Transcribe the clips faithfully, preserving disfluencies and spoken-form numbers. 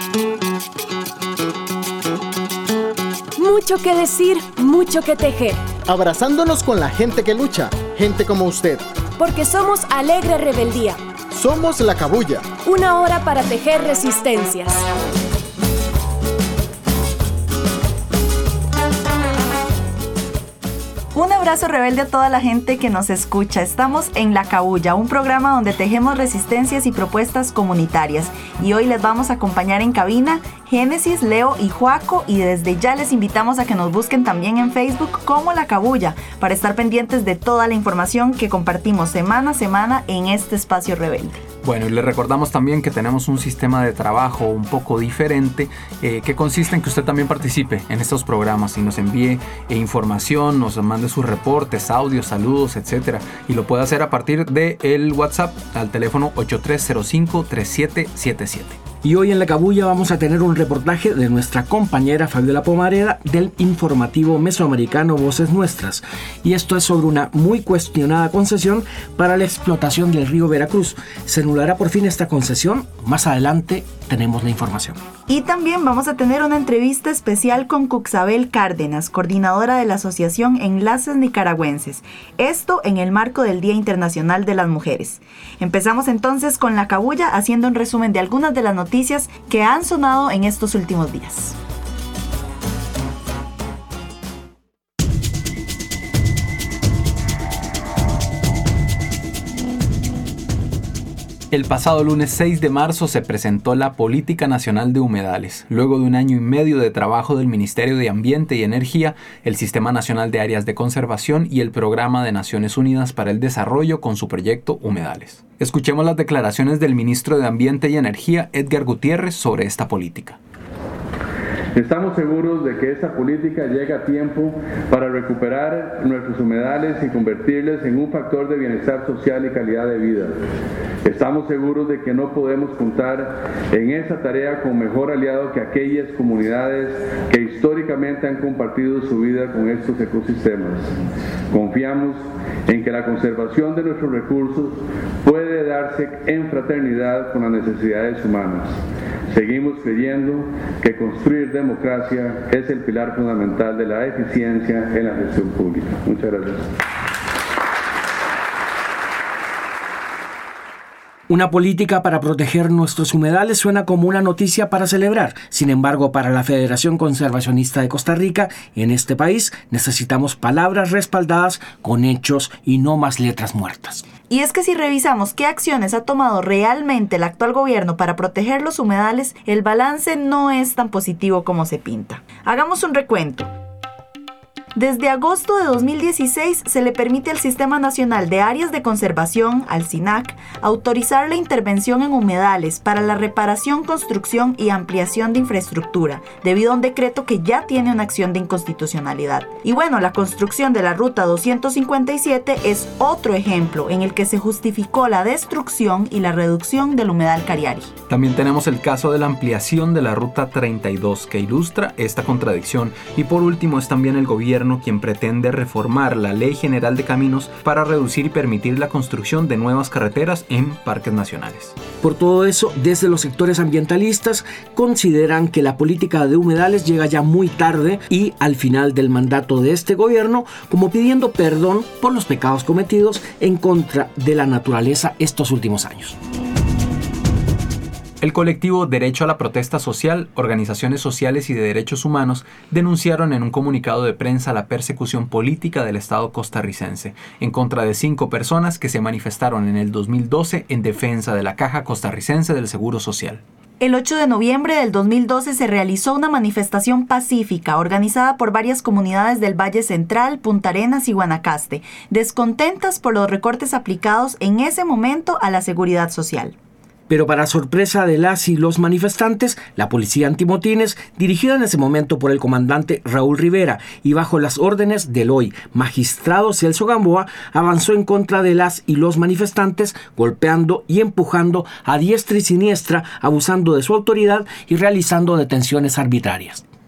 Mucho que decir, mucho que tejer. Abrazándonos con la gente que lucha, gente como usted. Porque somos Alegre Rebeldía. Somos La Cabuya. Una hora para tejer resistencias. Un abrazo rebelde a toda la gente que nos escucha. Estamos en La Cabuya, un programa donde tejemos resistencias y propuestas comunitarias. Y hoy les vamos a acompañar en cabina Génesis, Leo y Joaco. Y desde ya les invitamos a que nos busquen también en Facebook como La Cabuya para estar pendientes de toda la información que compartimos semana a semana en este espacio rebelde. Bueno, y les recordamos también que tenemos un sistema de trabajo un poco diferente eh, que consiste en que usted también participe en estos programas y nos envíe eh, información, nos mande sus reportes, audios, saludos, etcétera. Y lo puede hacer a partir del WhatsApp al teléfono ocho tres cero cinco, tres siete siete siete. Y hoy en La Cabuya vamos a tener un reportaje de nuestra compañera Fabiola Pomareda del informativo mesoamericano Voces Nuestras. Y esto es sobre una muy cuestionada concesión para la explotación del río Veracruz. ¿Se anulará por fin esta concesión? Más adelante tenemos la información. Y también vamos a tener una entrevista especial con Cuxabel Cárdenas, coordinadora de la Asociación Enlaces Nicaragüenses. Esto en el marco del Día Internacional de las Mujeres. Empezamos entonces con La Cabuya haciendo un resumen de algunas de las noticias que han sonado en estos últimos días. El pasado lunes seis de marzo se presentó la Política Nacional de Humedales. Luego de un año y medio de trabajo del Ministerio de Ambiente y Energía, el Sistema Nacional de Áreas de Conservación y el Programa de Naciones Unidas para el Desarrollo con su proyecto Humedales. Escuchemos las declaraciones del Ministro de Ambiente y Energía, Edgar Gutiérrez, sobre esta política. Estamos seguros de que esta política llega a tiempo para recuperar nuestros humedales y convertirles en un factor de bienestar social y calidad de vida. Estamos seguros de que no podemos contar en esta tarea con mejor aliado que aquellas comunidades que históricamente han compartido su vida con estos ecosistemas. Confiamos en que la conservación de nuestros recursos puede darse en fraternidad con las necesidades humanas. Seguimos creyendo que construir democracia es el pilar fundamental de la eficiencia en la gestión pública. Muchas gracias. Una política para proteger nuestros humedales suena como una noticia para celebrar. Sin embargo, para la Federación Conservacionista de Costa Rica, en este país necesitamos palabras respaldadas con hechos y no más letras muertas. Y es que si revisamos qué acciones ha tomado realmente el actual gobierno para proteger los humedales, el balance no es tan positivo como se pinta. Hagamos un recuento. Desde agosto de dos mil dieciséis se le permite al Sistema Nacional de Áreas de Conservación, al SINAC, autorizar la intervención en humedales para la reparación, construcción y ampliación de infraestructura, debido a un decreto que ya tiene una acción de inconstitucionalidad. Y bueno, la construcción de la Ruta doscientos cincuenta y siete es otro ejemplo en el que se justificó la destrucción y la reducción del humedal Cariari. También tenemos el caso de la ampliación de la Ruta treinta y dos que ilustra esta contradicción. Y por último es también el gobierno quien pretende reformar la Ley General de Caminos para reducir y permitir la construcción de nuevas carreteras en parques nacionales. Por todo eso, desde los sectores ambientalistas consideran que la política de humedales llega ya muy tarde y al final del mandato de este gobierno, como pidiendo perdón por los pecados cometidos en contra de la naturaleza estos últimos años. El colectivo Derecho a la Protesta Social, organizaciones sociales y de derechos humanos denunciaron en un comunicado de prensa la persecución política del Estado costarricense en contra de cinco personas que se manifestaron en el dos mil doce en defensa de la Caja Costarricense del Seguro Social. El ocho de noviembre del dos mil doce se realizó una manifestación pacífica organizada por varias comunidades del Valle Central, Punta Arenas y Guanacaste, descontentas por los recortes aplicados en ese momento a la seguridad social. Pero para sorpresa de las y los manifestantes, la policía antimotines, dirigida en ese momento por el comandante Raúl Rivera y bajo las órdenes del hoy magistrado Celso Gamboa, avanzó en contra de las y los manifestantes, golpeando y empujando a diestra y siniestra, abusando de su autoridad y realizando detenciones arbitrarias.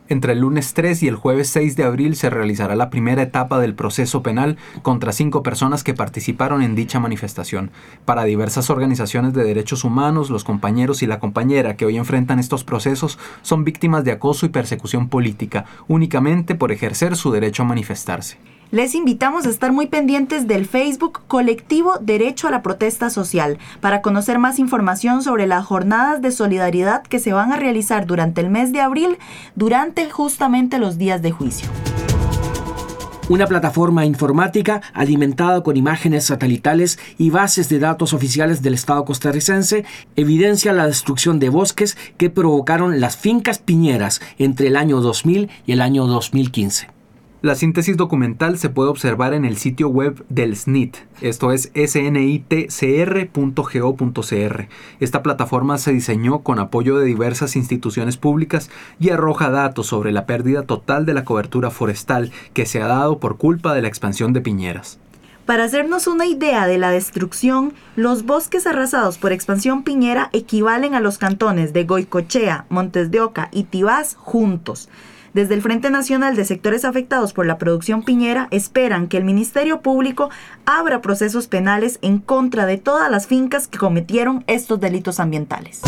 Entre el lunes tres y el jueves seis de abril se realizará la primera etapa del proceso penal contra cinco personas que participaron en dicha manifestación. Para diversas organizaciones de derechos humanos, los compañeros y la compañera que hoy enfrentan estos procesos son víctimas de acoso y persecución política, únicamente por ejercer su derecho a manifestarse. Les invitamos a estar muy pendientes del Facebook Colectivo Derecho a la Protesta Social para conocer más información sobre las jornadas de solidaridad que se van a realizar durante el mes de abril, durante justamente los días de juicio. Una plataforma informática alimentada con imágenes satelitales y bases de datos oficiales del Estado costarricense evidencia la destrucción de bosques que provocaron las fincas piñeras entre el año dos mil y el año dos mil quince. La síntesis documental se puede observar en el sitio web del S N I T, esto es ese ene i te ce erre punto go punto ce erre. Esta plataforma se diseñó con apoyo de diversas instituciones públicas y arroja datos sobre la pérdida total de la cobertura forestal que se ha dado por culpa de la expansión de piñeras. Para hacernos una idea de la destrucción, los bosques arrasados por expansión piñera equivalen a los cantones de Goicoechea, Montes de Oca y Tibás juntos. Desde el Frente Nacional de Sectores Afectados por la Producción Piñera esperan que el Ministerio Público abra procesos penales en contra de todas las fincas que cometieron estos delitos ambientales.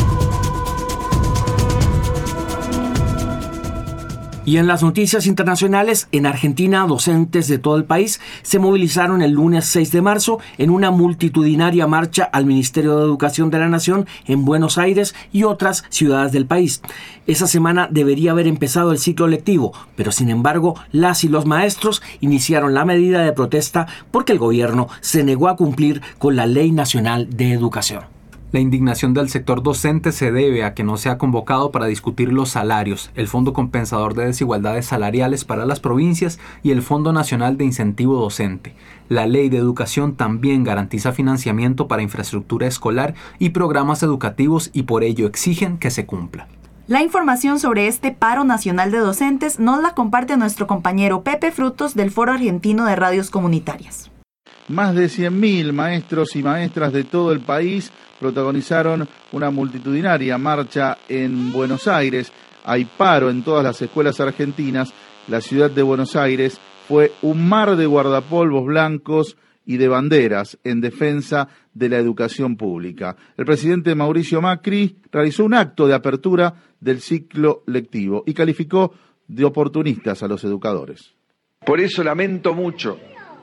Y en las noticias internacionales, en Argentina, docentes de todo el país se movilizaron el lunes seis de marzo en una multitudinaria marcha al Ministerio de Educación de la Nación en Buenos Aires y otras ciudades del país. Esa semana debería haber empezado el ciclo lectivo, pero sin embargo, las y los maestros iniciaron la medida de protesta porque el gobierno se negó a cumplir con la Ley Nacional de Educación. La indignación del sector docente se debe a que no se ha convocado para discutir los salarios, el Fondo Compensador de Desigualdades Salariales para las provincias y el Fondo Nacional de Incentivo Docente. La Ley de Educación también garantiza financiamiento para infraestructura escolar y programas educativos y por ello exigen que se cumpla. La información sobre este paro nacional de docentes nos la comparte nuestro compañero Pepe Frutos del Foro Argentino de Radios Comunitarias. Más de cien mil maestros y maestras de todo el país protagonizaron una multitudinaria marcha en Buenos Aires. Hay paro en todas las escuelas argentinas. La ciudad de Buenos Aires fue un mar de guardapolvos blancos y de banderas en defensa de la educación pública. El presidente Mauricio Macri realizó un acto de apertura del ciclo lectivo y calificó de oportunistas a los educadores. Por eso lamento mucho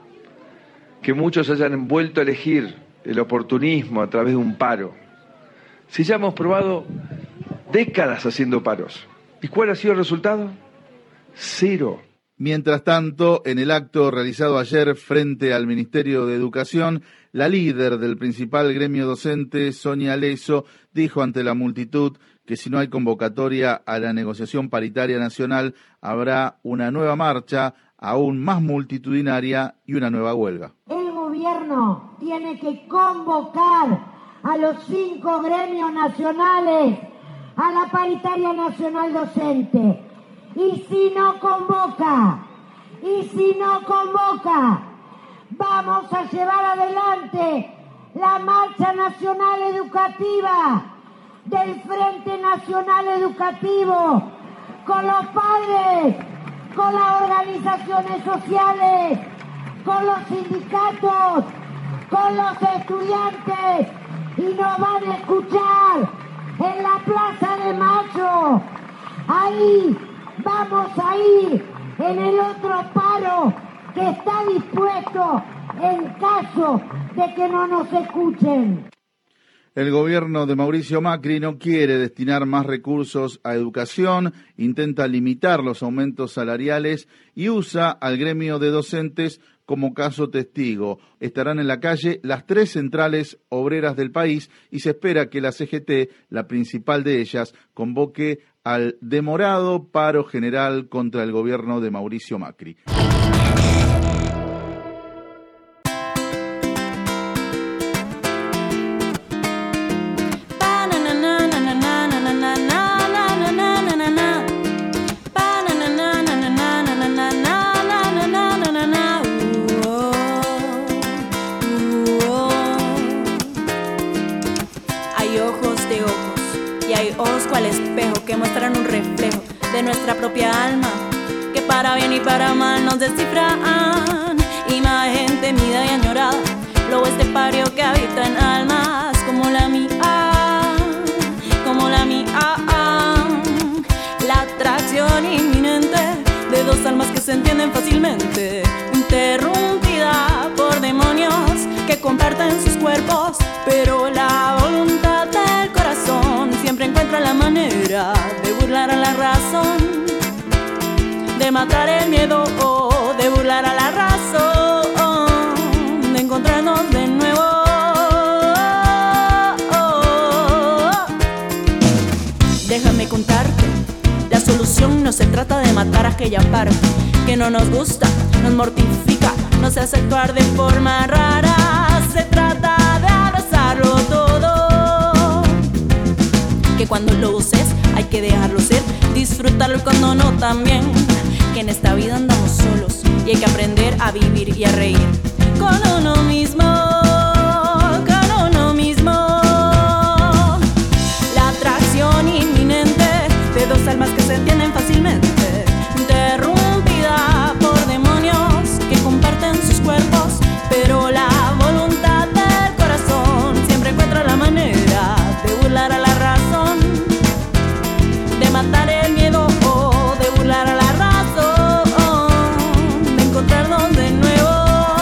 que muchos hayan vuelto a elegir el oportunismo a través de un paro. Si ya hemos probado décadas haciendo paros. ¿Y cuál ha sido el resultado? Cero. Mientras tanto, en el acto realizado ayer frente al Ministerio de Educación, la líder del principal gremio docente, Sonia Leso, dijo ante la multitud que si no hay convocatoria a la negociación paritaria nacional, habrá una nueva marcha aún más multitudinaria y una nueva huelga. El gobierno tiene que convocar a los cinco gremios nacionales a la paritaria nacional docente. Y si no convoca, y si no convoca, vamos a llevar adelante la marcha nacional educativa del Frente Nacional Educativo con los padres, con las organizaciones sociales, con los sindicatos, con los estudiantes, y nos van a escuchar en la Plaza de Mayo. Ahí vamos a ir en el otro paro que está dispuesto en caso de que no nos escuchen. El gobierno de Mauricio Macri no quiere destinar más recursos a educación, intenta limitar los aumentos salariales y usa al gremio de docentes como caso testigo. Estarán en la calle las tres centrales obreras del país y se espera que la C G T, la principal de ellas, convoque al demorado paro general contra el gobierno de Mauricio Macri. Hay ojos de ojos y hay ojos cual espejo que muestran un reflejo de nuestra propia alma, que para bien y para mal nos descifran. Imagen temida y añorada, lobo estepario que habita en almas como la mía, como la mía. La atracción inminente de dos almas que se entienden fácilmente, interrumpida por demonios que comparten sus cuerpos, pero la voluntad del corazón siempre encuentra la manera de burlar a la razón, de matar el miedo, de burlar a la razón, de encontrarnos de nuevo. Déjame contarte, la solución no se trata de matar aquella parte que no nos gusta, nos mortifica, nos hace actuar de forma rara. Se trata de abrazarlo todo, que cuando lo uses hay que dejarlo ser, disfrutarlo y cuando no también, que en esta vida andamos solos y hay que aprender a vivir y a reír con uno mismo, con uno mismo. La atracción inminente de dos almas que se entienden fácilmente, interrumpida por demonios que comparten sus cuerpos, pero la voluntad del corazón siempre encuentra la manera de burlar a la razón, de matar el miedo, de burlar a la razón, de encontrarnos de nuevo.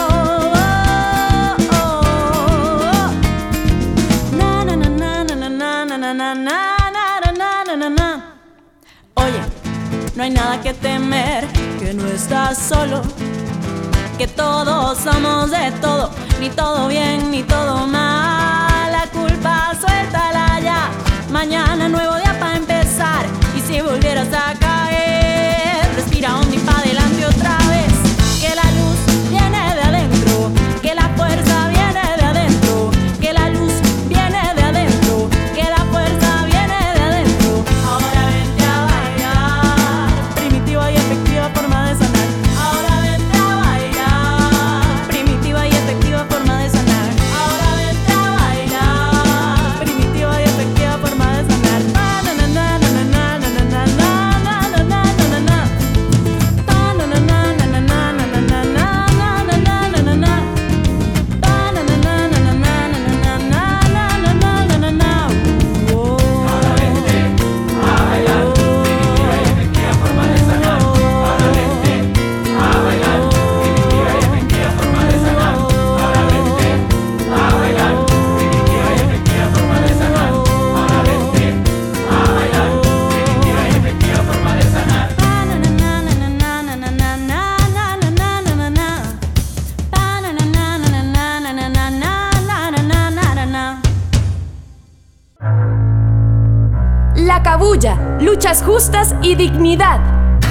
Na na na na na na na na na na na na na. Oye, no hay nada que temer, que no estás solo, que todos somos de todo, ni todo bien ni todo mal. La culpa suéltala ya, mañana nuevo día para empezar. Y si volvieras a caer, respira hondo y pa' adelante otra vez, que la luz viene de adentro, que la fuerza viene de adentro, que la luz viene de adentro, que la fuerza viene de adentro. Ahora vente a bailar, primitiva y efectiva forma de sanar. Ahora vente a bailar, primitiva y efectiva forma de sanar. Ahora vente a bailar, primitiva y efectiva forma de sanar. Na na na na na na na na na na na na na na. Pa na na na na na na na na na na na na na na. Pa na na na na na na na na na na na na na. Ahora vente a bailar, primitiva y efectiva forma de sanar. Ahora vente a bailar, primitiva y efectiva forma de sanar. Ahora vente a bailar, primitiva y efectiva forma de sanar. Ahora vente a bailar, primitiva y efectiva forma de sanar. Pa na na na na na na na na na na na na na na. Pa na na na na na na na na na na na na na na. La Cabulla, luchas justas y dignidad.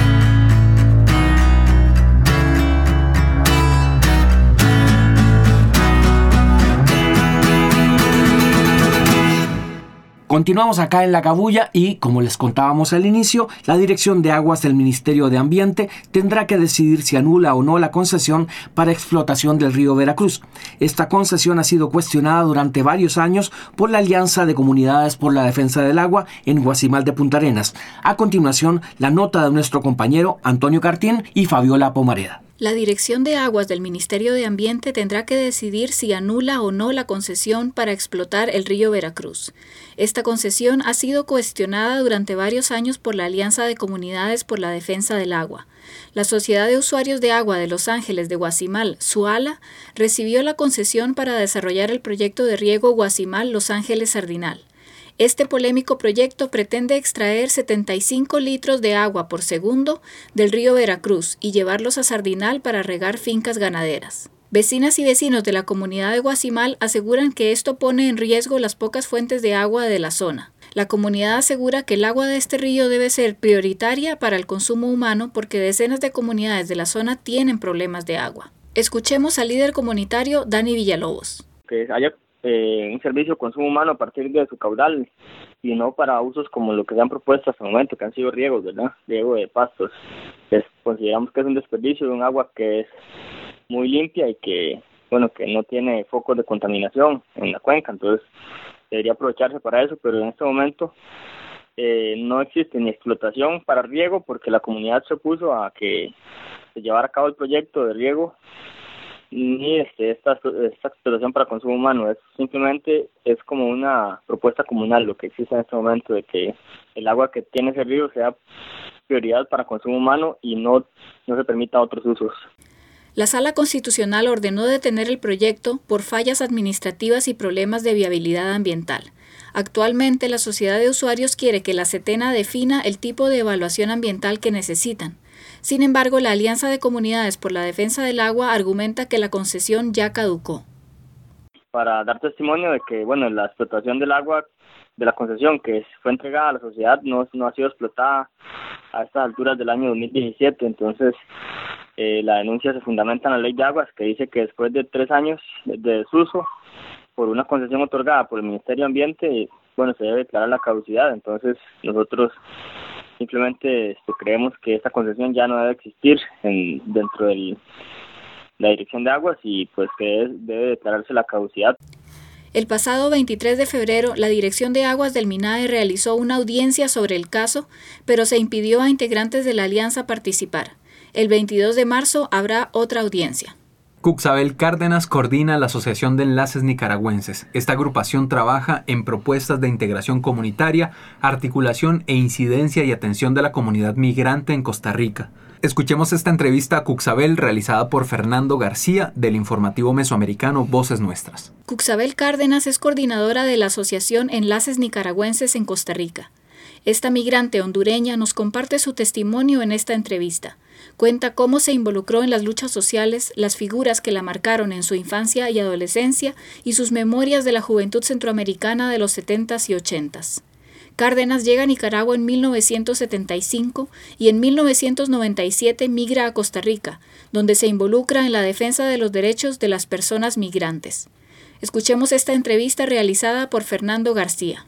Continuamos acá en La Cabulla y, como les contábamos al inicio, la Dirección de Aguas del Ministerio de Ambiente tendrá que decidir si anula o no la concesión para explotación del río Veracruz. Esta concesión ha sido cuestionada durante varios años por la Alianza de Comunidades por la Defensa del Agua en Guacimal de Punta Arenas. A continuación, la nota de nuestro compañero Antonio Cartín y Fabiola Pomareda. La Dirección de Aguas del Ministerio de Ambiente tendrá que decidir si anula o no la concesión para explotar el río Veracruz. Esta concesión ha sido cuestionada durante varios años por la Alianza de Comunidades por la Defensa del Agua. La Sociedad de Usuarios de Agua de Los Ángeles de Guacimal, SUALA, recibió la concesión para desarrollar el proyecto de riego Guacimal-Los Ángeles-Sardinal. Este polémico proyecto pretende extraer setenta y cinco litros de agua por segundo del río Veracruz y llevarlos a Sardinal para regar fincas ganaderas. Vecinas y vecinos de la comunidad de Guacimal aseguran que esto pone en riesgo las pocas fuentes de agua de la zona. La comunidad asegura que el agua de este río debe ser prioritaria para el consumo humano porque decenas de comunidades de la zona tienen problemas de agua. Escuchemos al líder comunitario Dani Villalobos. Que haya Eh, un servicio de consumo humano a partir de su caudal y no para usos como lo que se han propuesto hasta el momento, que han sido riegos, ¿verdad? Riego de pastos. Pues consideramos que es un desperdicio de un agua que es muy limpia y que, bueno, que no tiene focos de contaminación en la cuenca, entonces debería aprovecharse para eso, pero en este momento eh, no existe ni explotación para riego porque la comunidad se opuso a que se llevara a cabo el proyecto de riego, ni este, esta, esta explotación para consumo humano. Es simplemente es como una propuesta comunal lo que existe en este momento, de que el agua que tiene ese río sea prioridad para consumo humano y no, no se permita otros usos. La Sala Constitucional ordenó detener el proyecto por fallas administrativas y problemas de viabilidad ambiental. Actualmente, la sociedad de usuarios quiere que la SETENA defina el tipo de evaluación ambiental que necesitan. Sin embargo, la Alianza de Comunidades por la Defensa del Agua argumenta que la concesión ya caducó. Para dar testimonio de que, bueno, la explotación del agua de la concesión que fue entregada a la sociedad no, no ha sido explotada a estas alturas del año dos mil diecisiete, entonces eh, la denuncia se fundamenta en la Ley de Aguas, que dice que después de tres años de desuso por una concesión otorgada por el Ministerio de Ambiente, bueno, se debe declarar la caducidad. Entonces nosotros simplemente este, creemos que esta concesión ya no debe existir en, dentro de la Dirección de Aguas y pues que debe, debe declararse la caducidad. El pasado veintitrés de febrero, la Dirección de Aguas del MINADE realizó una audiencia sobre el caso, pero se impidió a integrantes de la alianza participar. El veintidós de marzo habrá otra audiencia. Cuxabel Cárdenas coordina la Asociación de Enlaces Nicaragüenses. Esta agrupación trabaja en propuestas de integración comunitaria, articulación e incidencia y atención de la comunidad migrante en Costa Rica. Escuchemos esta entrevista a Cuxabel realizada por Fernando García del informativo mesoamericano Voces Nuestras. Cuxabel Cárdenas es coordinadora de la Asociación Enlaces Nicaragüenses en Costa Rica. Esta migrante hondureña nos comparte su testimonio en esta entrevista. Cuenta cómo se involucró en las luchas sociales, las figuras que la marcaron en su infancia y adolescencia y sus memorias de la juventud centroamericana de los setentas y ochentas. Cárdenas llega a Nicaragua en mil novecientos setenta y cinco y en mil novecientos noventa y siete migra a Costa Rica, donde se involucra en la defensa de los derechos de las personas migrantes. Escuchemos esta entrevista realizada por Fernando García.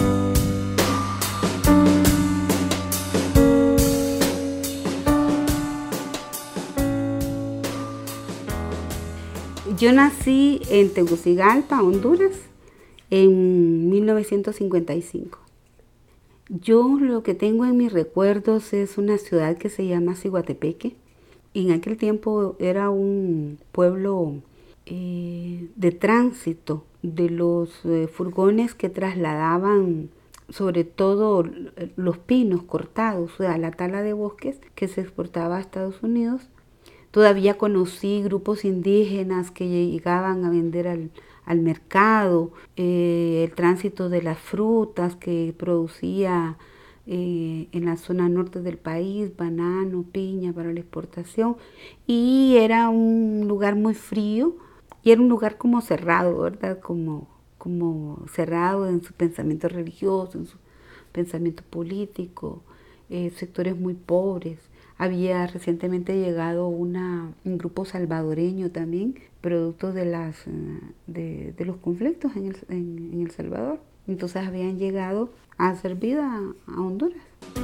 Yo nací en Tegucigalpa, Honduras, en mil novecientos cincuenta y cinco. Yo lo que tengo en mis recuerdos es una ciudad que se llama Ciguatepeque. En aquel tiempo era un pueblo eh, de tránsito de los eh, furgones que trasladaban sobre todo los pinos cortados, o sea, la tala de bosques que se exportaba a Estados Unidos. Todavía conocí grupos indígenas que llegaban a vender al, al mercado, eh, el tránsito de las frutas que producía eh, en la zona norte del país, banano, piña para la exportación, y era un lugar muy frío y era un lugar como cerrado, ¿verdad? Como, como cerrado en su pensamiento religioso, en su pensamiento político, eh, sectores muy pobres. Había recientemente llegado una, un grupo salvadoreño también, producto de, las, de, de los conflictos en el, en, en El Salvador. Entonces habían llegado a hacer vida a, a Honduras.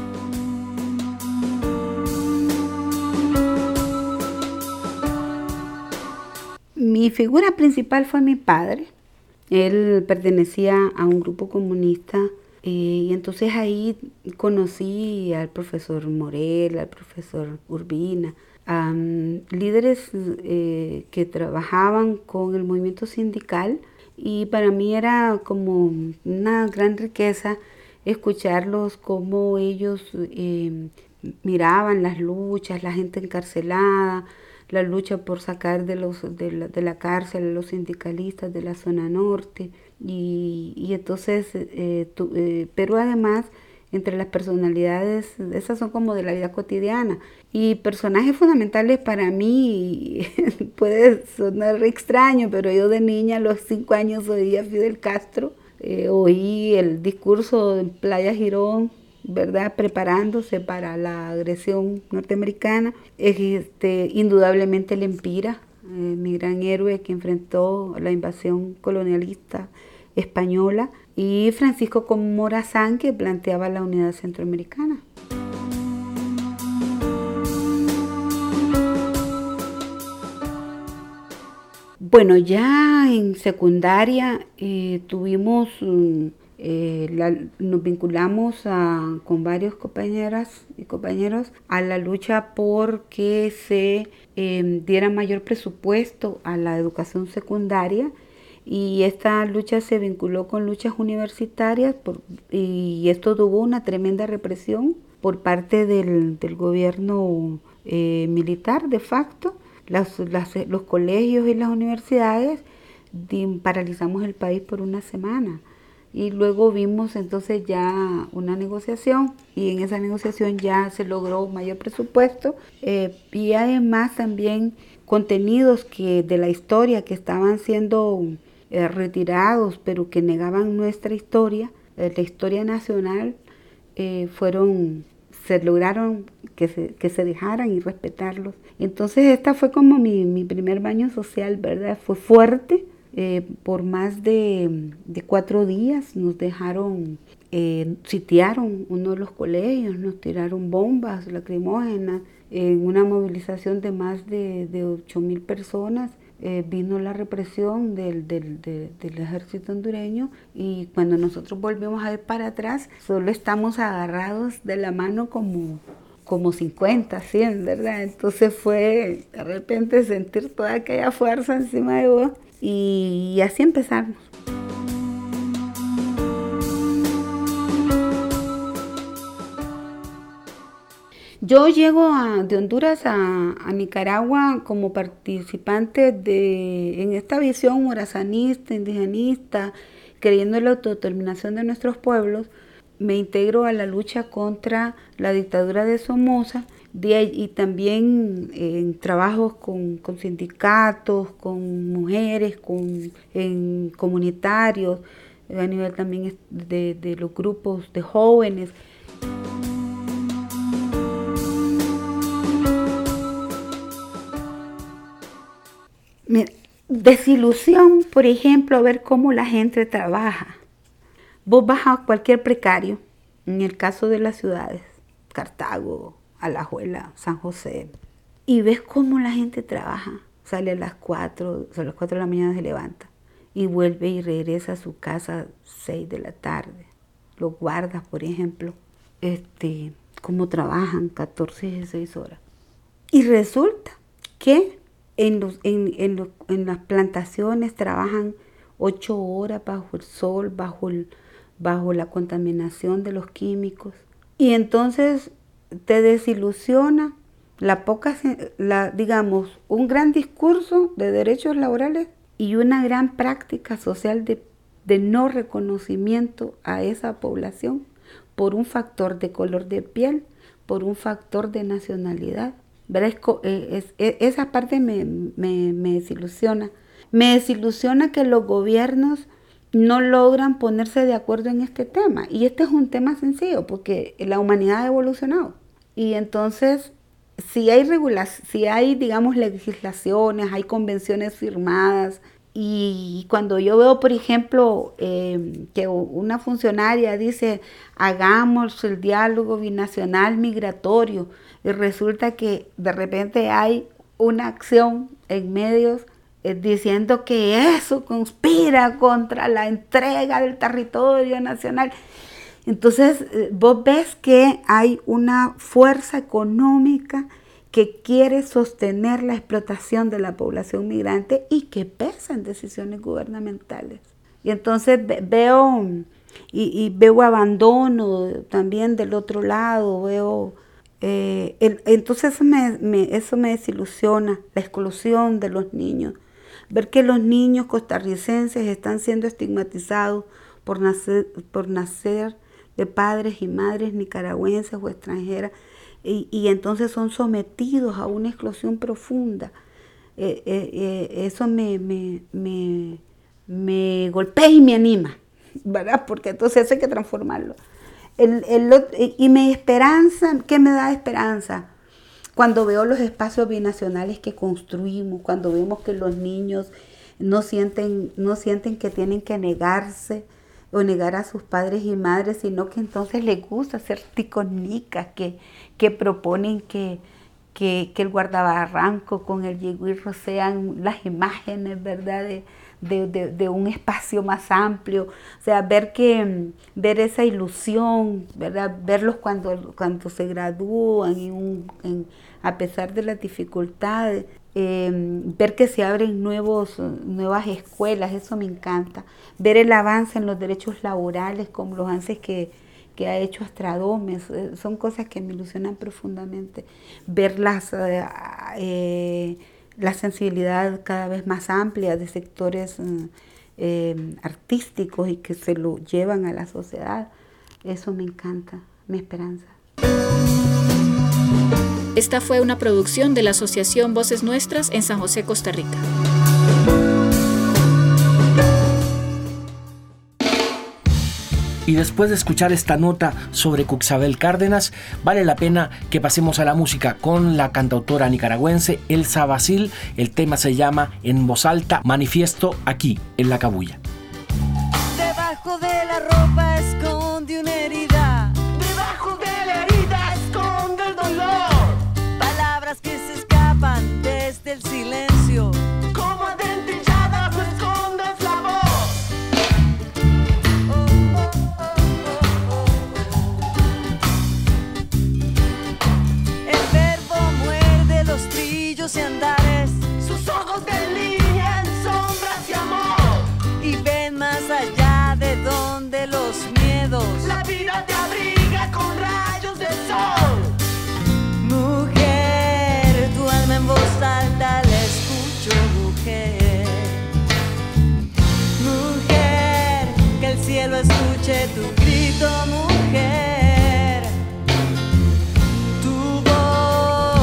Mi figura principal fue mi padre. Él pertenecía a un grupo comunista. Y entonces ahí conocí al profesor Morel, al profesor Urbina, um, líderes eh, que trabajaban con el movimiento sindical, y para mí era como una gran riqueza escucharlos, cómo ellos eh, miraban las luchas, la gente encarcelada, la lucha por sacar de, los, de, la, de la cárcel a los sindicalistas de la zona norte. Y, y entonces, eh, tu, eh, pero además, entre las personalidades, esas son como de la vida cotidiana. Y personajes fundamentales para mí, puede sonar extraño, pero yo de niña a los cinco años oía a Fidel Castro, eh, oí el discurso en Playa Girón, ¿verdad? Preparándose para la agresión norteamericana. Este, indudablemente el Empira, eh, mi gran héroe que enfrentó la invasión colonialista española, y Francisco Morazán, que planteaba la unidad centroamericana. Bueno, ya en secundaria eh, tuvimos um, Eh, la, nos vinculamos a, con varios compañeras y compañeros a la lucha porque se eh, diera mayor presupuesto a la educación secundaria, y esta lucha se vinculó con luchas universitarias por, y esto tuvo una tremenda represión por parte del, del gobierno eh, militar de facto. Las, las, los colegios y las universidades di, paralizamos el país por una semana. Y luego vimos entonces ya una negociación, y en esa negociación ya se logró mayor presupuesto eh, y además también contenidos que de la historia que estaban siendo eh, retirados, pero que negaban nuestra historia, eh, la historia nacional, eh, fueron, se lograron que se, que se dejaran y respetarlos. Entonces esta fue como mi, mi primer baño social, ¿verdad? Fue fuerte. Eh, por más de, de cuatro días nos dejaron, eh, sitiaron uno de los colegios, nos tiraron bombas lacrimógenas, en una movilización de más de, de ocho mil personas. Eh, vino la represión del, del, de, del ejército hondureño, y cuando nosotros volvemos a ver para atrás, solo estamos agarrados de la mano como, como cincuenta, cien, ¿verdad? Entonces fue de repente sentir toda aquella fuerza encima de vos. Y así empezamos. Yo llego a, de Honduras a, a Nicaragua como participante de, en esta visión morazanista, indigenista, creyendo en la autodeterminación de nuestros pueblos. Me integro a la lucha contra la dictadura de Somoza, de, y también en trabajos con, con sindicatos, con mujeres, con en comunitarios, a nivel también de, de los grupos de jóvenes. Mira, desilusión, por ejemplo, ver cómo la gente trabaja. Vos vas a cualquier precario, en el caso de las ciudades, Cartago, Alajuela, San José, y ves cómo la gente trabaja. Sale a las cuatro, a las cuatro de la mañana se levanta y vuelve y regresa a su casa a seis de la tarde. Los guardas, por ejemplo, este, cómo trabajan catorce, dieciséis horas. Y resulta que en, los, en, en, los, en las plantaciones trabajan ocho horas bajo el sol, bajo, el, bajo la contaminación de los químicos. Y entonces te desilusiona la poca, la, digamos, un gran discurso de derechos laborales y una gran práctica social de, de no reconocimiento a esa población por un factor de color de piel, por un factor de nacionalidad. ¿Verdad? Es, es, es, esa parte me, me, me desilusiona. Me desilusiona que los gobiernos no logran ponerse de acuerdo en este tema. Y este es un tema sencillo porque la humanidad ha evolucionado. Y entonces, si hay regulaciones, si hay, digamos, legislaciones, hay convenciones firmadas, y cuando yo veo, por ejemplo, eh, que una funcionaria dice, hagamos el diálogo binacional migratorio, y resulta que de repente hay una acción en medios eh, diciendo que eso conspira contra la entrega del territorio nacional. Entonces eh, vos ves que hay una fuerza económica que quiere sostener la explotación de la población migrante y que pesa en decisiones gubernamentales. Y entonces ve, veo, y, y veo abandono también del otro lado, veo... Eh, el, entonces me, me, eso me desilusiona, la exclusión de los niños. Ver que los niños costarricenses están siendo estigmatizados por nacer, por nacer de padres y madres nicaragüenses o extranjeras, y, y entonces son sometidos a una exclusión profunda. Eh, eh, eh, eso me, me, me, me golpea y me anima, ¿verdad? Porque entonces eso hay que transformarlo. El, el, y me esperanza, ¿qué me da esperanza? Cuando veo los espacios binacionales que construimos, cuando vemos que los niños no sienten, no sienten que tienen que negarse o negar a sus padres y madres, sino que entonces les gusta ser ticonicas, que, que proponen que, que, que el guardabarranco con el yigüirro sean las imágenes, ¿verdad?, de, de, de, de un espacio más amplio, o sea, ver que ver esa ilusión, ¿verdad? Verlos cuando, cuando se gradúan en un, en, a pesar de las dificultades, eh, ver que se abren nuevos, nuevas escuelas, eso me encanta, ver el avance en los derechos laborales como los avances que que ha hecho Astradomes, son cosas que me ilusionan profundamente. Ver las, eh, eh, la sensibilidad cada vez más amplia de sectores eh, artísticos y que se lo llevan a la sociedad, eso me encanta, mi esperanza. Esta fue una producción de la Asociación Voces Nuestras en San José, Costa Rica. Y después de escuchar esta nota sobre Cuxabel Cárdenas, vale la pena que pasemos a la música con la cantautora nicaragüense Elsa Basil. El tema se llama En Voz Alta, Manifiesto, aquí, en La Cabuya. Debajo de la ropa esconde una herida. Debajo de la herida esconde el dolor. Palabras que se escapan desde el silencio. Como adentilladas no escondes la voz. El verbo muerde los trillos y andares. Sus ojos delinean sombras y amor. Y ven más allá de donde los miedos. La vida te abriga con rayos de sol. Mujer, tu alma en voz alta la escucho, mujer. Mujer, que el cielo escuche tu grito, mujer. Tu voz.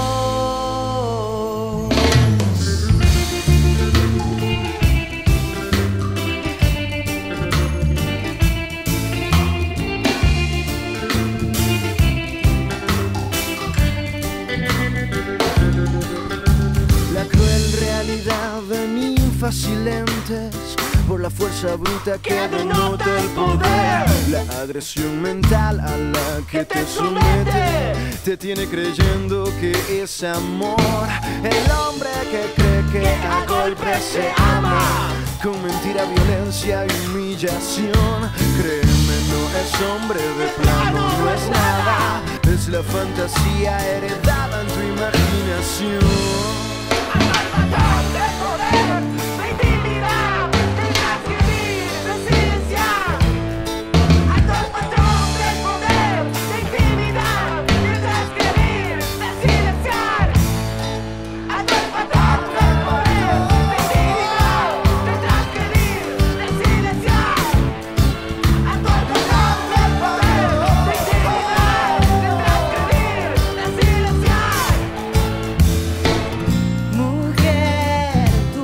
La cruel realidad de ninfas silentes por la fuerza bruta que denota el poder. La agresión mental a la que te somete te tiene creyendo que es amor. El hombre que cree que a golpes se ama, con mentira, violencia y humillación. Créeme, no es hombre, de plano no es nada. Es la fantasía heredada en tu imaginación. De poder, de intimidad, tendrás que vivir, de silenciar. Acto el patrón del poder, de intimidad, tendrás que vivir, de silenciar. Acto el patrón del poder, de intimidad, tendrás que vivir, de silenciar. Acto el patrón del poder, de intimidad, tendrás que vivir, de silenciar. Mujer,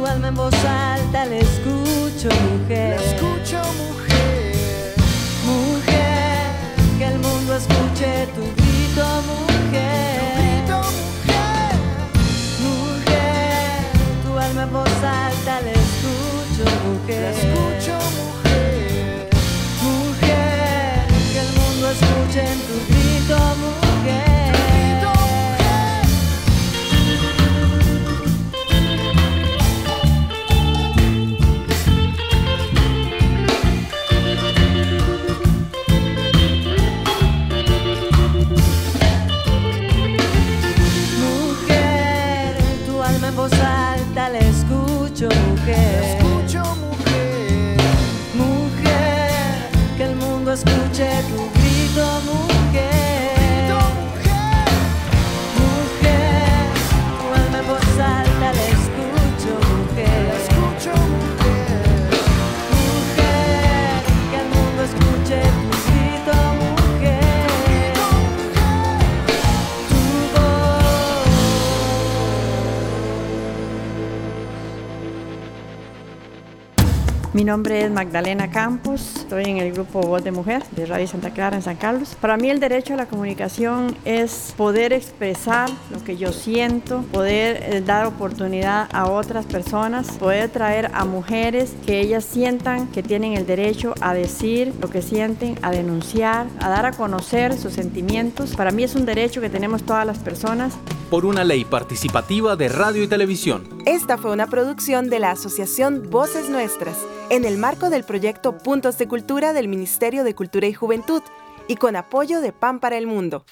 Mi nombre es Magdalena Campos, estoy en el grupo Voz de Mujer de Radio Santa Clara en San Carlos. Para mí el derecho a la comunicación es poder expresar lo que yo siento, poder eh, dar oportunidad a otras personas, poder traer a mujeres que ellas sientan que tienen el derecho a decir lo que sienten, a denunciar, a dar a conocer sus sentimientos. Para mí es un derecho que tenemos todas las personas. Por una ley participativa de radio y televisión. Esta fue una producción de la Asociación Voces Nuestras, en el marco del proyecto Puntos de Cultura del Ministerio de Cultura y Juventud y con apoyo de Pan para el Mundo.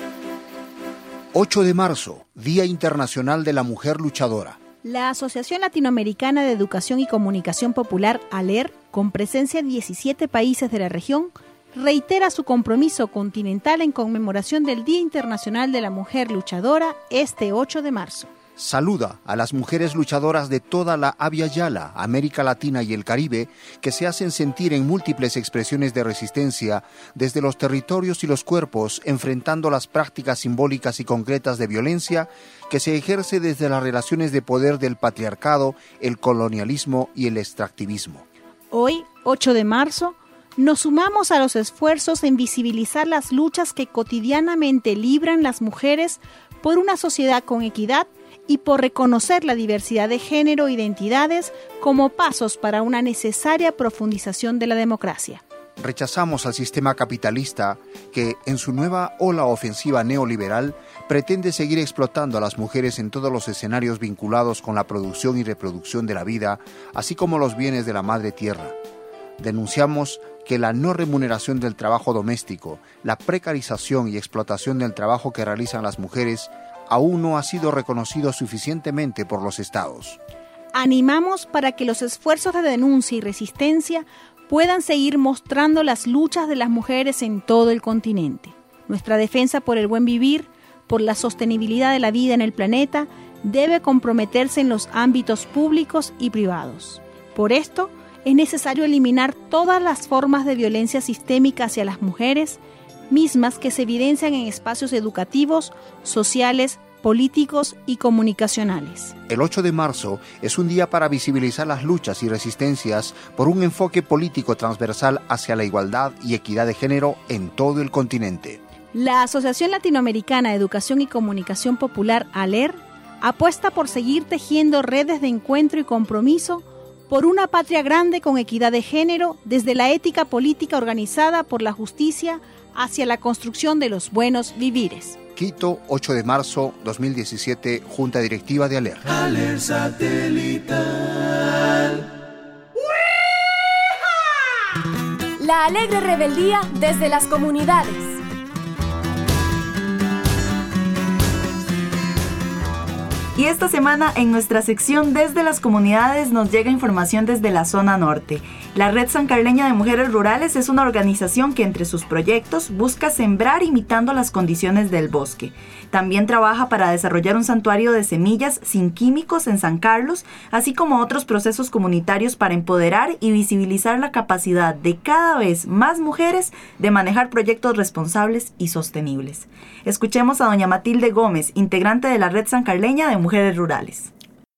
ocho de marzo, Día Internacional de la Mujer Luchadora. La Asociación Latinoamericana de Educación y Comunicación Popular, ALER, con presencia en diecisiete países de la región, reitera su compromiso continental en conmemoración del Día Internacional de la Mujer Luchadora este ocho de marzo. Saluda a las mujeres luchadoras de toda la Abya Yala, América Latina y el Caribe, que se hacen sentir en múltiples expresiones de resistencia desde los territorios y los cuerpos, enfrentando las prácticas simbólicas y concretas de violencia que se ejerce desde las relaciones de poder del patriarcado, el colonialismo y el extractivismo. Hoy, ocho de marzo, nos sumamos a los esfuerzos en visibilizar las luchas que cotidianamente libran las mujeres por una sociedad con equidad y por reconocer la diversidad de género e identidades como pasos para una necesaria profundización de la democracia. Rechazamos al sistema capitalista que, en su nueva ola ofensiva neoliberal, pretende seguir explotando a las mujeres en todos los escenarios vinculados con la producción y reproducción de la vida, así como los bienes de la madre tierra. Denunciamos que la no remuneración del trabajo doméstico, la precarización y explotación del trabajo que realizan las mujeres aún no ha sido reconocido suficientemente por los estados. Animamos para que los esfuerzos de denuncia y resistencia puedan seguir mostrando las luchas de las mujeres en todo el continente. Nuestra defensa por el buen vivir, por la sostenibilidad de la vida en el planeta, debe comprometerse en los ámbitos públicos y privados. Por esto, es necesario eliminar todas las formas de violencia sistémica hacia las mujeres, mismas que se evidencian en espacios educativos, sociales, políticos y comunicacionales. El ocho de marzo es un día para visibilizar las luchas y resistencias por un enfoque político transversal hacia la igualdad y equidad de género en todo el continente. La Asociación Latinoamericana de Educación y Comunicación Popular, ALER, apuesta por seguir tejiendo redes de encuentro y compromiso por una patria grande con equidad de género, desde la ética política organizada por la justicia hacia la construcción de los buenos vivires. Quito, ocho de marzo dos mil diecisiete, Junta Directiva de ALER. ALER Satelital. La alegre rebeldía desde las comunidades. Y esta semana en nuestra sección Desde las Comunidades nos llega información desde la zona norte. La Red Sancarleña de Mujeres Rurales es una organización que entre sus proyectos busca sembrar imitando las condiciones del bosque. También trabaja para desarrollar un santuario de semillas sin químicos en San Carlos, así como otros procesos comunitarios para empoderar y visibilizar la capacidad de cada vez más mujeres de manejar proyectos responsables y sostenibles. Escuchemos a doña Matilde Gómez, integrante de la Red Sancarleña de Mujeres Rurales.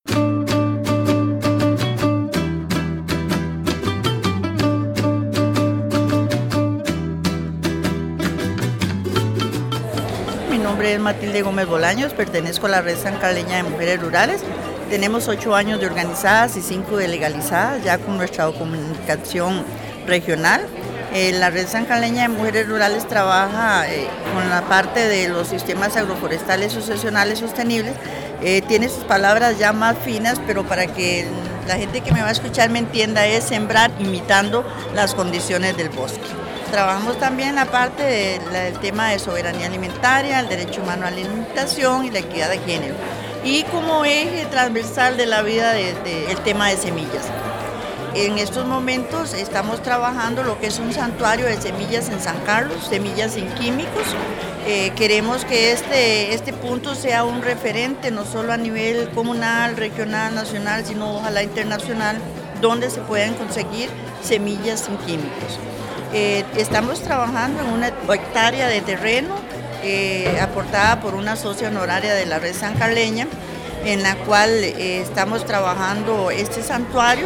Mi nombre es Matilde Gómez Bolaños, pertenezco a la Red Sancarleña de Mujeres Rurales. Tenemos ocho años de organizadas y cinco de legalizadas, ya con nuestra comunicación regional. Eh, la Red Sancarleña de Mujeres Rurales trabaja eh, con la parte de los sistemas agroforestales sucesionales sostenibles. Eh, tiene sus palabras ya más finas, pero para que la gente que me va a escuchar me entienda, es sembrar imitando las condiciones del bosque. Trabajamos también la parte de, la, del tema de soberanía alimentaria, el derecho humano a la alimentación y la equidad de género. Y como eje transversal de la vida de, de, el tema de semillas. En estos momentos estamos trabajando lo que es un santuario de semillas en San Carlos, semillas sin químicos. Eh, queremos que este, este punto sea un referente, no solo a nivel comunal, regional, nacional, sino ojalá internacional, donde se puedan conseguir semillas sin químicos. Eh, estamos trabajando en una hectárea de terreno eh, aportada por una socia honoraria de la Red Sancarleña, en la cual eh, estamos trabajando este santuario.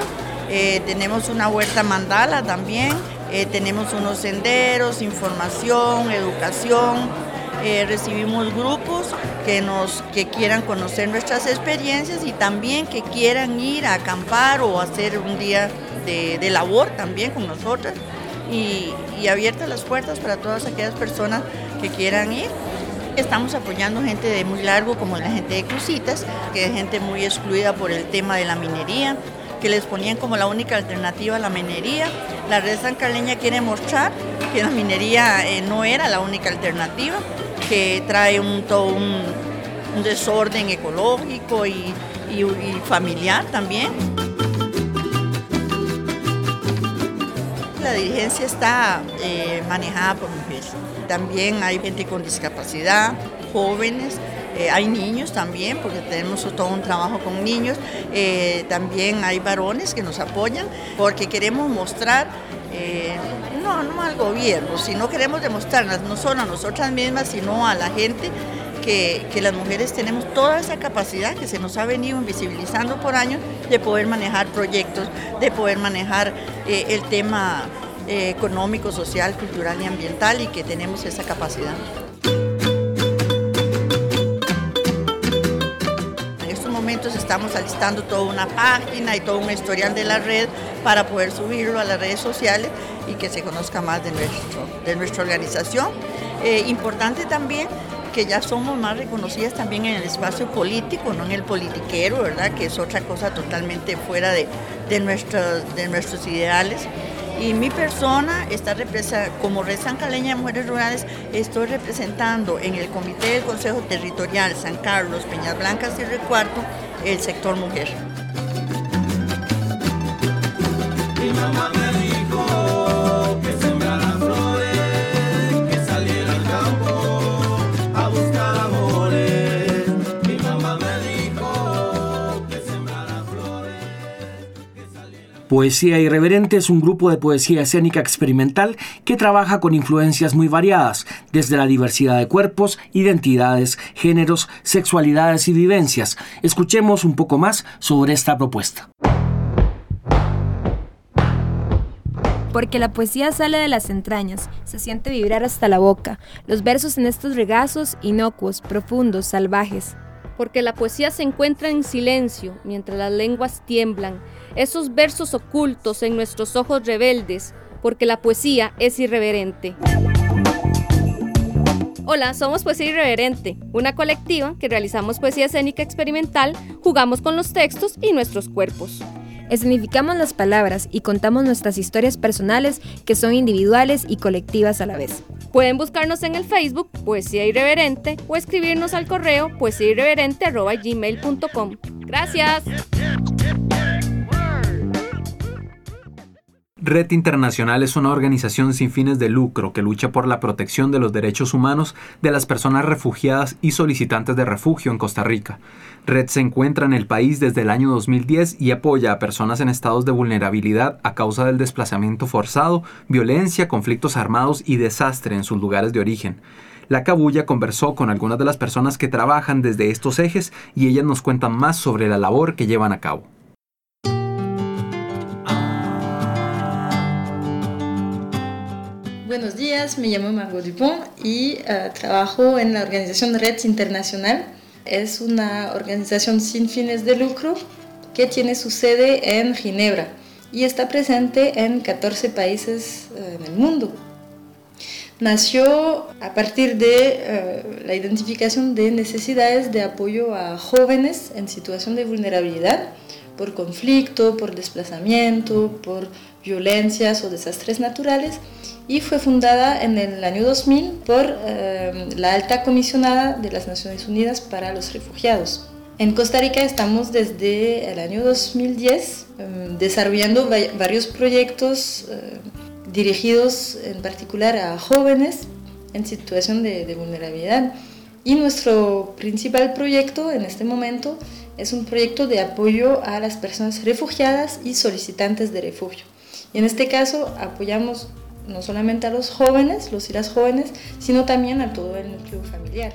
Eh, tenemos una huerta mandala también, eh, tenemos unos senderos, información, educación. Eh, recibimos grupos que, nos, que quieran conocer nuestras experiencias y también que quieran ir a acampar o hacer un día de, de labor también con nosotras. Y, y abiertas las puertas para todas aquellas personas que quieran ir. Estamos apoyando gente de muy largo, como la gente de Cruzitas, que es gente muy excluida por el tema de la minería, que les ponían como la única alternativa a la minería. La red sancarleña quiere mostrar que la minería eh, no era la única alternativa, que trae un, todo un, un desorden ecológico y, y, y familiar también. La dirigencia está eh, manejada por mujeres. También hay gente con discapacidad, jóvenes, eh, hay niños también, porque tenemos todo un trabajo con niños. Eh, también hay varones que nos apoyan, porque queremos mostrar, eh, no, no al gobierno, sino queremos demostrarnos no solo a nosotras mismas, sino a la gente, que, que las mujeres tenemos toda esa capacidad que se nos ha venido invisibilizando por años de poder manejar proyectos, de poder manejar eh, el tema eh, económico, social, cultural y ambiental, y que tenemos esa capacidad. En estos momentos estamos alistando toda una página y todo un historial de la red para poder subirlo a las redes sociales y que se conozca más de, nuestro, de nuestra organización. Eh, importante también que ya somos más reconocidas también en el espacio político, no en el politiquero, ¿verdad? Que es otra cosa totalmente fuera de, de, nuestros, de nuestros ideales. Y mi persona está como Red Sancarleña de Mujeres Rurales, estoy representando en el Comité del Consejo Territorial San Carlos, Peñas Blancas y Río Cuarto el sector mujer. Mi mamá me dijo que sembrara flores, que saliera al campo a buscar amores. Mi mamá me dijo que sembrara flores, que saliera... Poesía Irreverente es un grupo de poesía escénica experimental que trabaja con influencias muy variadas, desde la diversidad de cuerpos, identidades, géneros, sexualidades y vivencias. Escuchemos un poco más sobre esta propuesta. Porque la poesía sale de las entrañas, se siente vibrar hasta la boca, los versos en estos regazos inocuos, profundos, salvajes. Porque la poesía se encuentra en silencio, mientras las lenguas tiemblan, esos versos ocultos en nuestros ojos rebeldes, porque la poesía es irreverente. Hola, somos Poesía Irreverente, una colectiva que realizamos poesía escénica experimental, jugamos con los textos y nuestros cuerpos. Escenificamos las palabras y contamos nuestras historias personales que son individuales y colectivas a la vez. Pueden buscarnos en el Facebook Poesía Irreverente o escribirnos al correo poesiairreverente arroba gmail punto com. Gracias. Red Internacional es una organización sin fines de lucro que lucha por la protección de los derechos humanos de las personas refugiadas y solicitantes de refugio en Costa Rica. Red se encuentra en el país desde el año dos mil diez y apoya a personas en estados de vulnerabilidad a causa del desplazamiento forzado, violencia, conflictos armados y desastre en sus lugares de origen. La Cabulla conversó con algunas de las personas que trabajan desde estos ejes y ellas nos cuentan más sobre la labor que llevan a cabo. Buenos días, me llamo Margot Dupont y uh, trabajo en la organización Red Internacional. Es una organización sin fines de lucro que tiene su sede en Ginebra y está presente en catorce países uh, en el mundo. Nació a partir de uh, la identificación de necesidades de apoyo a jóvenes en situación de vulnerabilidad por conflicto, por desplazamiento, por violencias o desastres naturales, y fue fundada en el año dos mil por eh, la alta comisionada de las Naciones Unidas para los Refugiados. En Costa Rica estamos desde el año dos mil diez eh, desarrollando va- varios proyectos eh, dirigidos en particular a jóvenes en situación de, de vulnerabilidad. Y nuestro principal proyecto en este momento es un proyecto de apoyo a las personas refugiadas y solicitantes de refugio. Y en este caso apoyamos no solamente a los jóvenes, los y las jóvenes, sino también a todo el núcleo familiar.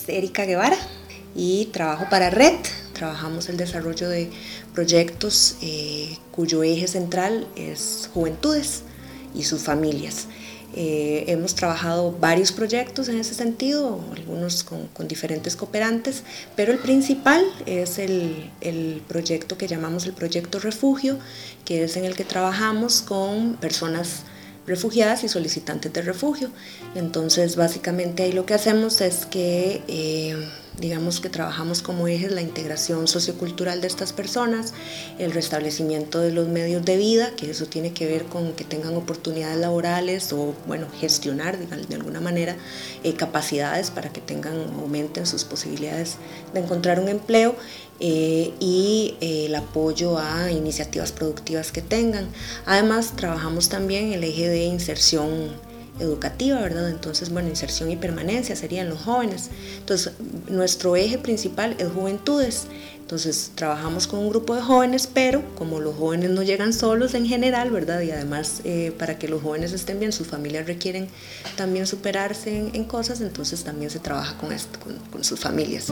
es Erika Guevara y trabajo para Red. Trabajamos el desarrollo de proyectos eh, cuyo eje central es juventudes y sus familias. Eh, hemos trabajado varios proyectos en ese sentido, algunos con, con diferentes cooperantes, pero el principal es el, el proyecto que llamamos el Proyecto Refugio, que es en el que trabajamos con personas refugiadas y solicitantes de refugio. Entonces, básicamente ahí lo que hacemos es que, eh, digamos que trabajamos como ejes la integración sociocultural de estas personas, el restablecimiento de los medios de vida, que eso tiene que ver con que tengan oportunidades laborales o, bueno, gestionar de, de alguna manera eh, capacidades para que tengan, aumenten sus posibilidades de encontrar un empleo. Eh, y eh, el apoyo a iniciativas productivas que tengan. Además, trabajamos también el eje de inserción educativa, ¿verdad? Entonces, bueno, inserción y permanencia serían los jóvenes. Entonces, nuestro eje principal es juventudes. Entonces, trabajamos con un grupo de jóvenes, pero como los jóvenes no llegan solos en general, ¿verdad? Y además, eh, para que los jóvenes estén bien, sus familias requieren también superarse en, en cosas, entonces también se trabaja con esto, con, con sus familias.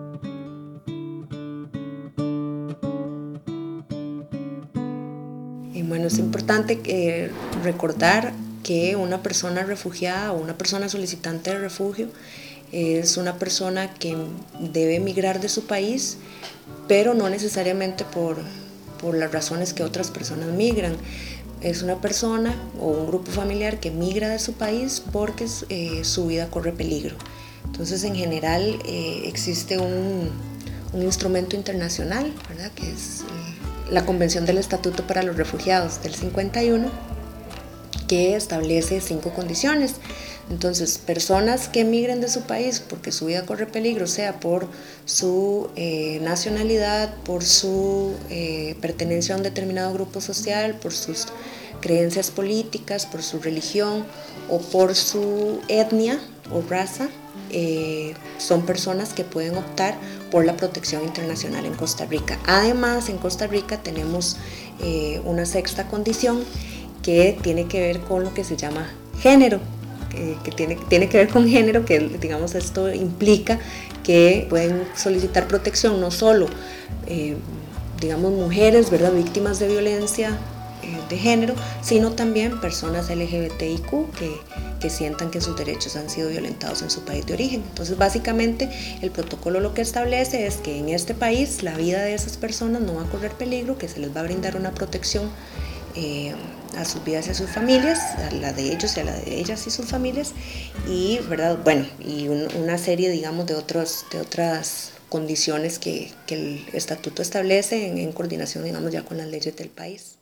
Bueno, es importante eh, recordar que una persona refugiada o una persona solicitante de refugio es una persona que debe emigrar de su país, pero no necesariamente por, por las razones que otras personas migran. Es una persona o un grupo familiar que migra de su país porque eh, su vida corre peligro. Entonces, en general, eh, existe un, un instrumento internacional, ¿verdad?, que es eh, la Convención del Estatuto para los Refugiados del cincuenta y uno, que establece cinco condiciones. Entonces, personas que emigren de su país porque su vida corre peligro, sea por su eh, nacionalidad, por su eh, pertenencia a un determinado grupo social, por sus creencias políticas, por su religión o por su etnia o raza, eh, son personas que pueden optar por la protección internacional en Costa Rica. Además, en Costa Rica tenemos eh, una sexta condición que tiene que ver con lo que se llama género, eh, que tiene, tiene que ver con género, que digamos esto implica que pueden solicitar protección no solo eh, digamos mujeres, ¿verdad?, víctimas de violencia eh, de género, sino también personas L G B T I Q que que sientan que sus derechos han sido violentados en su país de origen. Entonces, básicamente, el protocolo lo que establece es que en este país la vida de esas personas no va a correr peligro, que se les va a brindar una protección eh, a sus vidas y a sus familias, a la de ellos y a la de ellas y sus familias, y, ¿verdad? Bueno, y un, una serie, digamos, de, otros, de otras condiciones que, que el estatuto establece en, en coordinación, digamos, ya con las leyes del país.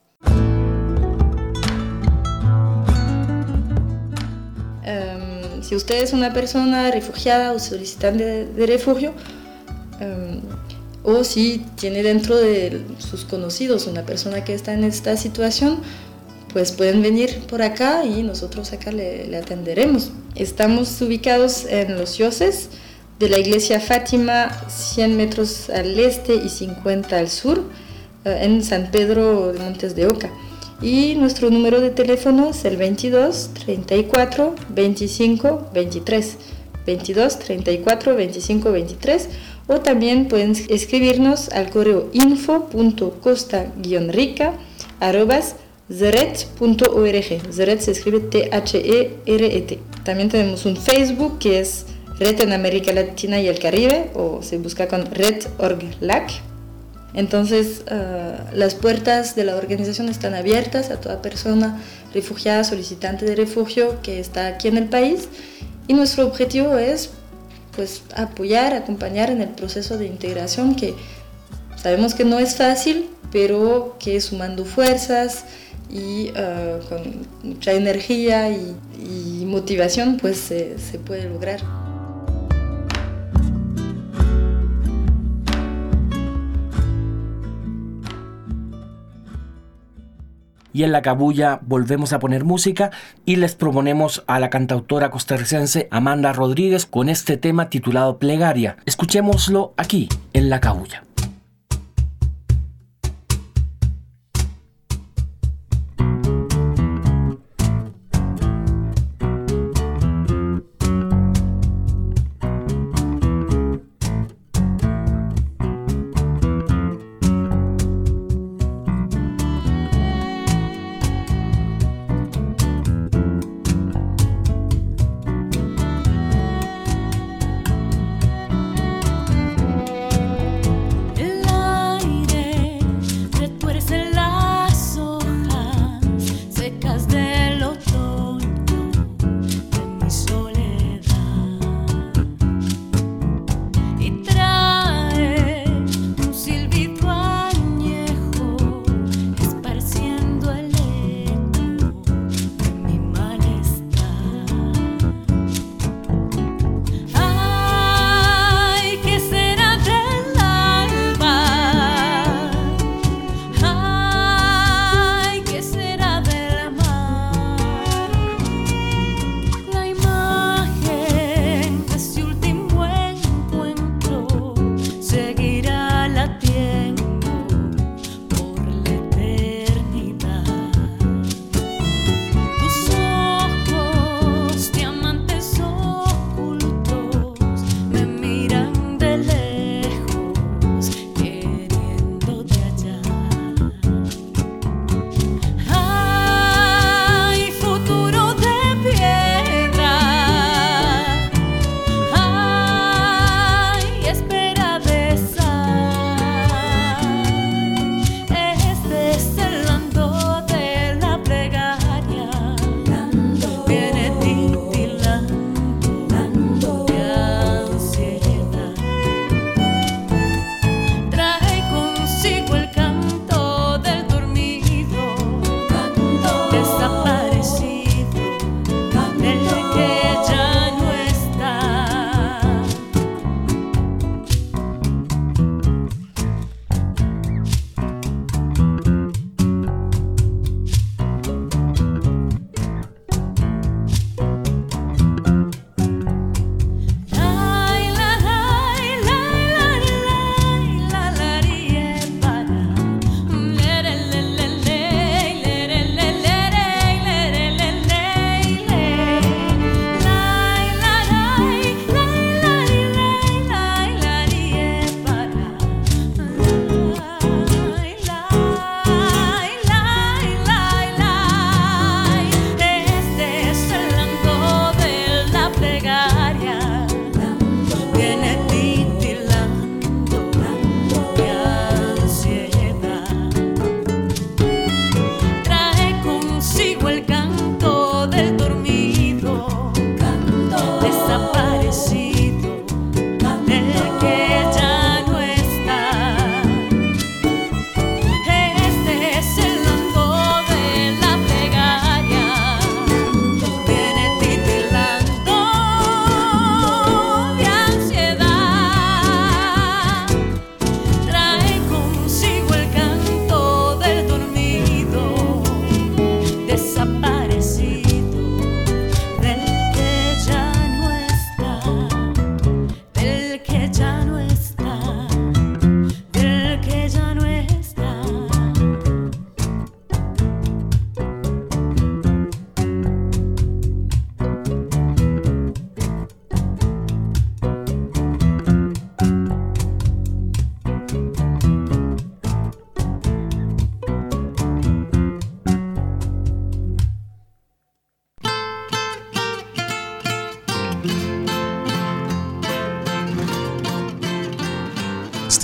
Um, si usted es una persona refugiada o solicitante de, de refugio, um, o si tiene dentro de sus conocidos una persona que está en esta situación, pues pueden venir por acá y nosotros acá le, le atenderemos. Estamos ubicados en Los Yoses, de la iglesia Fátima, cien metros al este y cincuenta al sur, uh, en San Pedro de Montes de Oca. Y nuestro número de teléfono es el veintidós, treinta y cuatro, veinticinco, veintitrés. veintidós, treinta y cuatro, veinticinco, veintitrés. O también pueden escribirnos al correo info punto costa guion rica arroba zeret punto org. Zeret se escribe T H E R E T. También tenemos un Facebook que es Red en América Latina y el Caribe, o se busca con red punto org lac. Entonces, uh, las puertas de la organización están abiertas a toda persona refugiada, solicitante de refugio que está aquí en el país, y nuestro objetivo es pues, apoyar, acompañar en el proceso de integración, que sabemos que no es fácil, pero que sumando fuerzas y uh, con mucha energía y, y motivación pues se, se puede lograr. Y en La Cabulla volvemos a poner música y les proponemos a la cantautora costarricense Amanda Rodríguez con este tema titulado Plegaria. Escuchémoslo aquí, en La Cabulla.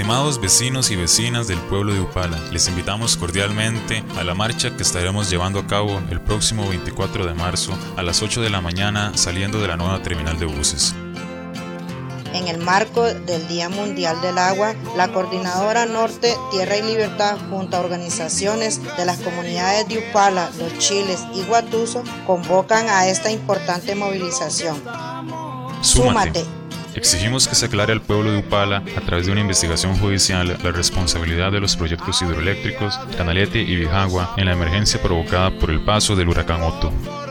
Estimados vecinos y vecinas del pueblo de Upala, les invitamos cordialmente a la marcha que estaremos llevando a cabo el próximo veinticuatro de marzo a las ocho de la mañana saliendo de la nueva terminal de buses. En el marco del Día Mundial del Agua, la Coordinadora Norte, Tierra y Libertad, junto a organizaciones de las comunidades de Upala, Los Chiles y Guatuso, convocan a esta importante movilización. Súmate. Exigimos que se aclare al pueblo de Upala, a través de una investigación judicial, la responsabilidad de los proyectos hidroeléctricos Canalete y Bijagua en la emergencia provocada por el paso del huracán Otto.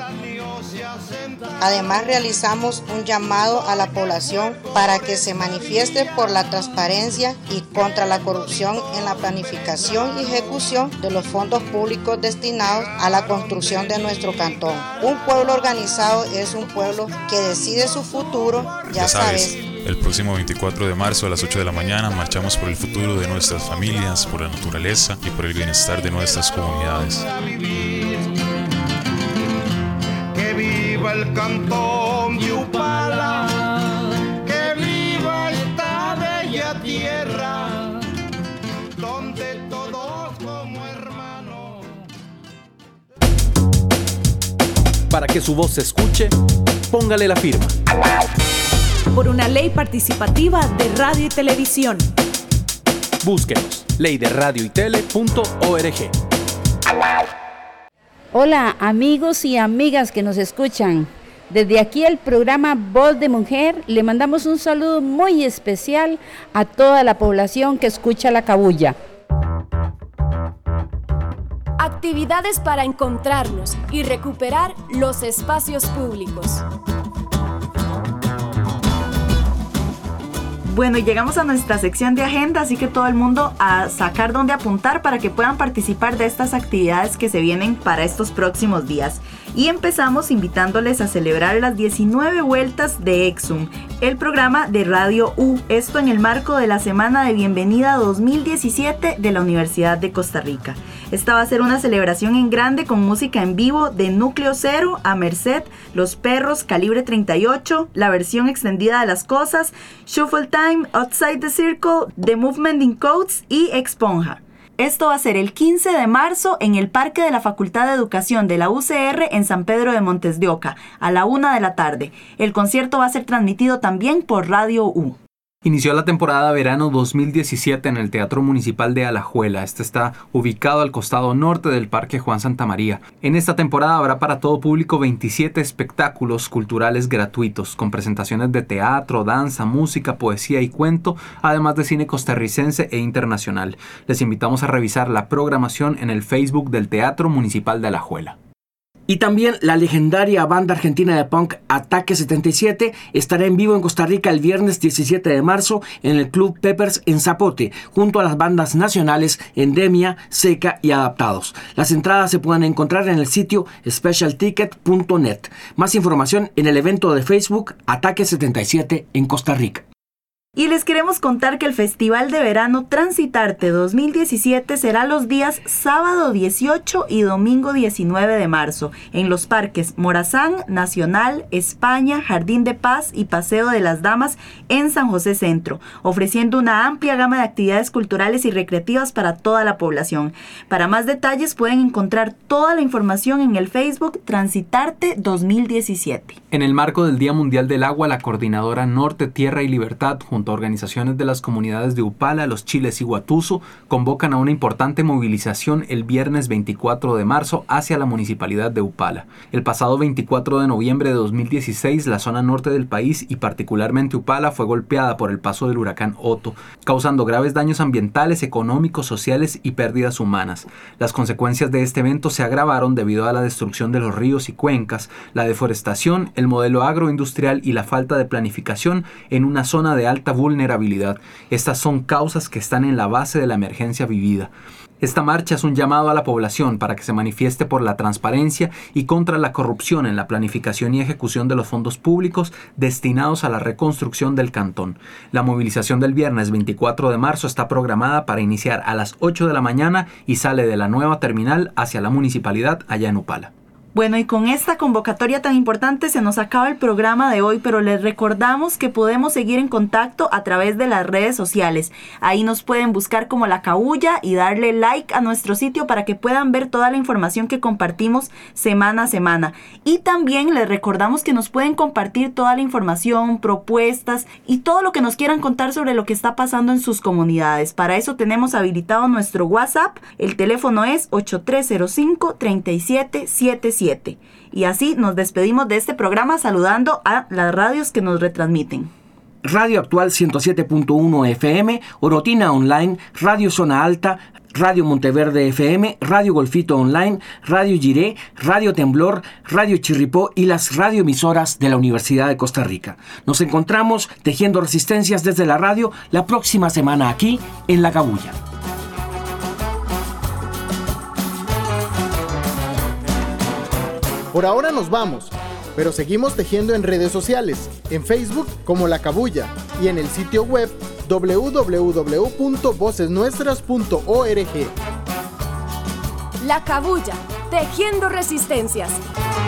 Además, realizamos un llamado a la población para que se manifieste por la transparencia y contra la corrupción en la planificación y ejecución de los fondos públicos destinados a la construcción de nuestro cantón. Un pueblo organizado es un pueblo que decide su futuro, ya, ya sabes. sabes. El próximo veinticuatro de marzo a las ocho de la mañana marchamos por el futuro de nuestras familias, por la naturaleza y por el bienestar de nuestras comunidades. Que viva el cantón de Upala, que viva esta bella tierra, donde todos como hermanos. Para que su voz se escuche, póngale la firma. Por una ley participativa de radio y televisión. Búsquenos, ley de radio y tele punto org. Hola amigos y amigas que nos escuchan. Desde aquí el programa Voz de Mujer le mandamos un saludo muy especial a toda la población que escucha La Cabulla. Actividades para encontrarnos y recuperar los espacios públicos. Bueno, y llegamos a nuestra sección de agenda, así que todo el mundo a sacar dónde apuntar para que puedan participar de estas actividades que se vienen para estos próximos días. Y empezamos invitándoles a celebrar las diecinueve vueltas de Exum, el programa de Radio U, esto en el marco de la Semana de Bienvenida dos mil diecisiete de la Universidad de Costa Rica. Esta va a ser una celebración en grande con música en vivo de Núcleo Cero, A Merced, Los Perros, Calibre treinta y ocho, la versión extendida de Las Cosas, Shuffle Time, Outside the Circle, The Movement in Codes y Exponja. Esto va a ser el quince de marzo en el Parque de la Facultad de Educación de la U C R en San Pedro de Montes de Oca, a la una de la tarde. El concierto va a ser transmitido también por Radio U. Inició la temporada verano dos mil diecisiete en el Teatro Municipal de Alajuela. Este está ubicado al costado norte del Parque Juan Santamaría. En esta temporada habrá para todo público veintisiete espectáculos culturales gratuitos, con presentaciones de teatro, danza, música, poesía y cuento, además de cine costarricense e internacional. Les invitamos a revisar la programación en el Facebook del Teatro Municipal de Alajuela. Y también la legendaria banda argentina de punk Ataque setenta y siete estará en vivo en Costa Rica el viernes diecisiete de marzo en el Club Peppers en Zapote, junto a las bandas nacionales Endemia, Seca y Adaptados. Las entradas se pueden encontrar en el sitio special ticket punto net. Más información en el evento de Facebook Ataque setenta y siete en Costa Rica. Y les queremos contar que el Festival de Verano Transitarte dos mil diecisiete será los días sábado dieciocho y domingo diecinueve de marzo en los parques Morazán, Nacional, España, Jardín de Paz y Paseo de las Damas en San José Centro, ofreciendo una amplia gama de actividades culturales y recreativas para toda la población. Para más detalles pueden encontrar toda la información en el Facebook Transitarte dos mil diecisiete. En el marco del Día Mundial del Agua, la Coordinadora Norte, Tierra y Libertad, junto a organizaciones de las comunidades de Upala, Los Chiles y Guatuso, convocan a una importante movilización el viernes veinticuatro de marzo hacia la municipalidad de Upala. El pasado veinticuatro de noviembre de dos mil dieciséis, la zona norte del país y particularmente Upala fue golpeada por el paso del huracán Otto, causando graves daños ambientales, económicos, sociales y pérdidas humanas. Las consecuencias de este evento se agravaron debido a la destrucción de los ríos y cuencas, la deforestación, el modelo agroindustrial y la falta de planificación en una zona de alta vulnerabilidad. Estas son causas que están en la base de la emergencia vivida. Esta marcha es un llamado a la población para que se manifieste por la transparencia y contra la corrupción en la planificación y ejecución de los fondos públicos destinados a la reconstrucción del cantón. La movilización del viernes veinticuatro de marzo está programada para iniciar a las ocho de la mañana y sale de la nueva terminal hacia la municipalidad allá en Upala. Bueno, y con esta convocatoria tan importante se nos acaba el programa de hoy, pero les recordamos que podemos seguir en contacto a través de las redes sociales. Ahí nos pueden buscar como La Cabulla y darle like a nuestro sitio para que puedan ver toda la información que compartimos semana a semana. Y también les recordamos que nos pueden compartir toda la información, propuestas y todo lo que nos quieran contar sobre lo que está pasando en sus comunidades. Para eso tenemos habilitado nuestro WhatsApp. El teléfono es ocho tres cero cinco, tres siete siete siete. Y así nos despedimos de este programa saludando a las radios que nos retransmiten. Radio Actual ciento siete punto uno F M, Orotina Online, Radio Zona Alta, Radio Monteverde F M, Radio Golfito Online, Radio Giré, Radio Temblor, Radio Chirripó y las radioemisoras de la Universidad de Costa Rica. Nos encontramos tejiendo resistencias desde la radio la próxima semana aquí en La Cabulla. Por ahora nos vamos, pero seguimos tejiendo en redes sociales, en Facebook como La Cabulla y en el sitio web doble u doble u doble u punto voces nuestras punto org. La Cabulla, tejiendo resistencias.